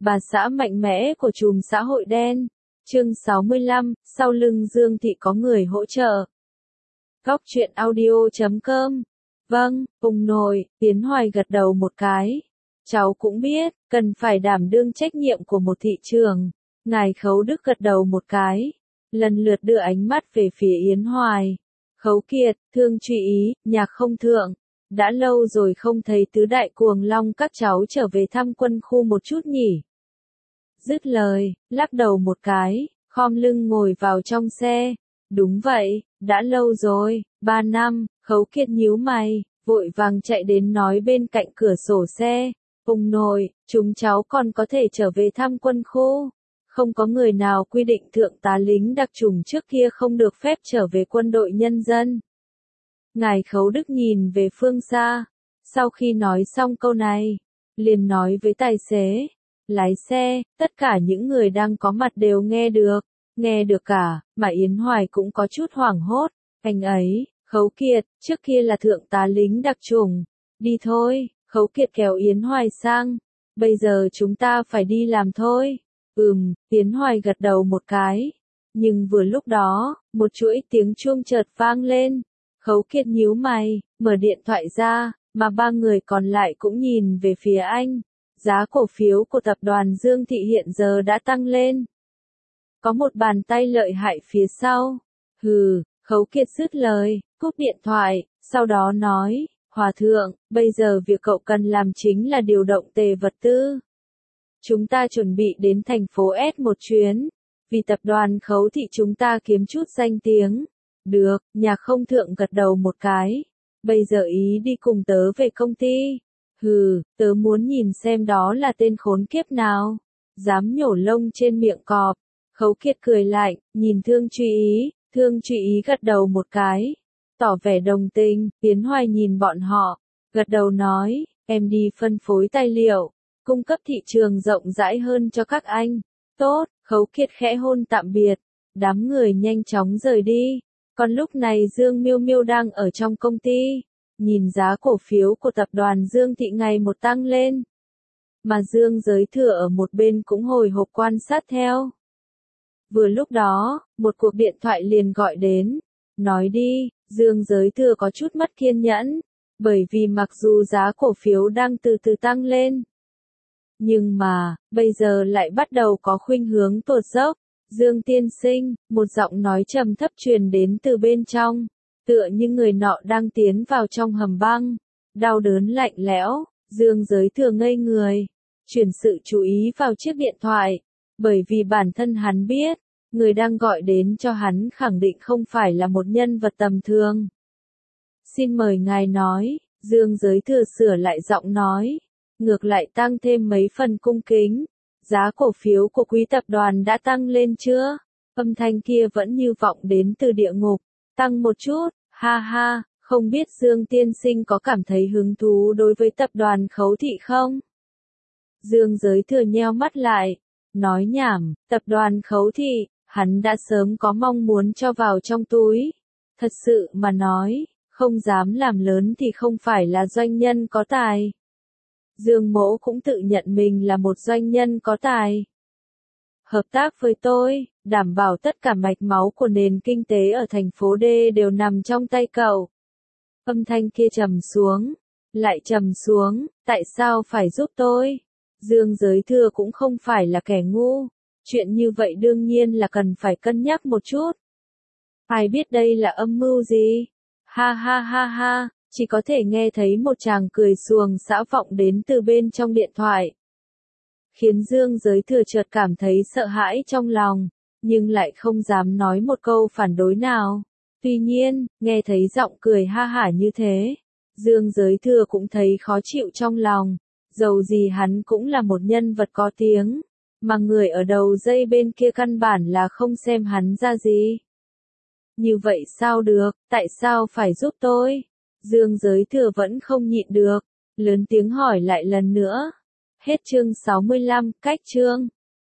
bà xã mạnh mẽ của chùm xã hội đen. Chương 65, sau lưng Dương Thị có người hỗ trợ. Góc truyện audio.com. Vâng, ông nội, Tiến Hoài gật đầu một cái. Cháu cũng biết, cần phải đảm đương trách nhiệm của một thị trường. Ngài Khấu Đức gật đầu một cái, lần lượt đưa ánh mắt về phía Yến Hoài. Khấu Kiệt, Thương Truy Ý, Nhạc Không Thượng. Đã lâu rồi không thấy tứ đại cuồng long các cháu trở về thăm quân khu một chút nhỉ. Dứt lời, lắc đầu một cái, khom lưng ngồi vào trong xe. Đúng vậy, đã lâu rồi, 3 năm, Khấu Kiệt nhíu mày, vội vàng chạy đến nói bên cạnh cửa sổ xe. Ông nội, chúng cháu còn có thể trở về thăm quân khu. Không có người nào quy định thượng tá lính đặc chủng trước kia không được phép trở về quân đội nhân dân. Ngài Khấu Đức nhìn về phương xa. Sau khi nói xong câu này, liền nói với tài xế, lái xe, tất cả những người đang có mặt đều nghe được cả, mà Yến Hoài cũng có chút hoảng hốt. Anh ấy, Khấu Kiệt, trước kia là thượng tá lính đặc chủng. Đi thôi, Khấu Kiệt kéo Yến Hoài sang. Bây giờ chúng ta phải đi làm thôi. Yến Hoài gật đầu một cái. Nhưng vừa lúc đó, một chuỗi tiếng chuông chợt vang lên. Khấu Kiệt nhíu mày, mở điện thoại ra, mà ba người còn lại cũng nhìn về phía anh. Giá cổ phiếu của tập đoàn Dương Thị hiện giờ đã tăng lên. Có một bàn tay lợi hại phía sau. Khấu Kiệt dứt lời, cúp điện thoại, sau đó nói, Hòa thượng, bây giờ việc cậu cần làm chính là điều động tề vật tư. Chúng ta chuẩn bị đến thành phố S một chuyến, vì tập đoàn Khấu Thị chúng ta kiếm chút danh tiếng. Được, Nhạc Không Thượng gật đầu một cái. Bây giờ ý đi cùng tớ về công ty. Tớ muốn nhìn xem đó là tên khốn kiếp nào. Dám nhổ lông trên miệng cọp. Khấu Kiệt cười lạnh, nhìn Thương Truy Ý. Thương Truy Ý gật đầu một cái, tỏ vẻ đồng tình. Tiến Hoài nhìn bọn họ, gật đầu nói, em đi phân phối tài liệu, cung cấp thị trường rộng rãi hơn cho các anh. Tốt, Khấu Kiệt khẽ hôn tạm biệt, đám người nhanh chóng rời đi. Còn lúc này Dương Miêu Miêu đang ở trong công ty, nhìn giá cổ phiếu của tập đoàn Dương Thị ngày một tăng lên. Mà Dương Giới Thừa ở một bên cũng hồi hộp quan sát theo. Vừa lúc đó, một cuộc điện thoại liền gọi đến. Nói đi, Dương Giới Thừa có chút mất kiên nhẫn. Bởi vì mặc dù giá cổ phiếu đang từ từ tăng lên, nhưng mà, bây giờ lại bắt đầu có khuynh hướng tuột dốc. Dương tiên sinh, một giọng nói trầm thấp truyền đến từ bên trong. Tựa như người nọ đang tiến vào trong hầm băng. Đau đớn lạnh lẽo, Dương Giới Thừa ngây người. Chuyển sự chú ý vào chiếc điện thoại. Bởi vì bản thân hắn biết, người đang gọi đến cho hắn khẳng định không phải là một nhân vật tầm thường. Xin mời ngài nói, Dương Giới Thừa sửa lại giọng nói, ngược lại tăng thêm mấy phần cung kính. Giá cổ phiếu của quý tập đoàn đã tăng lên chưa? Âm thanh kia vẫn như vọng đến từ địa ngục. Tăng một chút, ha ha, không biết Dương tiên sinh có cảm thấy hứng thú đối với tập đoàn Khấu Thị không? Dương Giới Thừa nheo mắt lại. Nói nhảm, tập đoàn Khấu Thị, hắn đã sớm có mong muốn cho vào trong túi. Thật sự mà nói, không dám làm lớn thì không phải là doanh nhân có tài. Dương Mỗ cũng tự nhận mình là một doanh nhân có tài. Hợp tác với tôi, đảm bảo tất cả mạch máu của nền kinh tế ở thành phố D đều nằm trong tay cậu. Âm thanh kia trầm xuống, lại trầm xuống, tại sao phải giúp tôi? Dương Giới Thừa cũng không phải là kẻ ngu, chuyện như vậy đương nhiên là cần phải cân nhắc một chút. Ai biết đây là âm mưu gì? Ha ha ha ha, chỉ có thể nghe thấy một tràng cười xuồng xã vọng đến từ bên trong điện thoại. Khiến Dương Giới Thừa chợt cảm thấy sợ hãi trong lòng, nhưng lại không dám nói một câu phản đối nào. Tuy nhiên, nghe thấy giọng cười ha hả như thế, Dương Giới Thừa cũng thấy khó chịu trong lòng. Dầu gì hắn cũng là một nhân vật có tiếng, mà người ở đầu dây bên kia căn bản là không xem hắn ra gì. Như vậy sao được, tại sao phải giúp tôi? Dương Giới Thừa vẫn không nhịn được, lớn tiếng hỏi lại lần nữa. Hết chương 65, cách chương.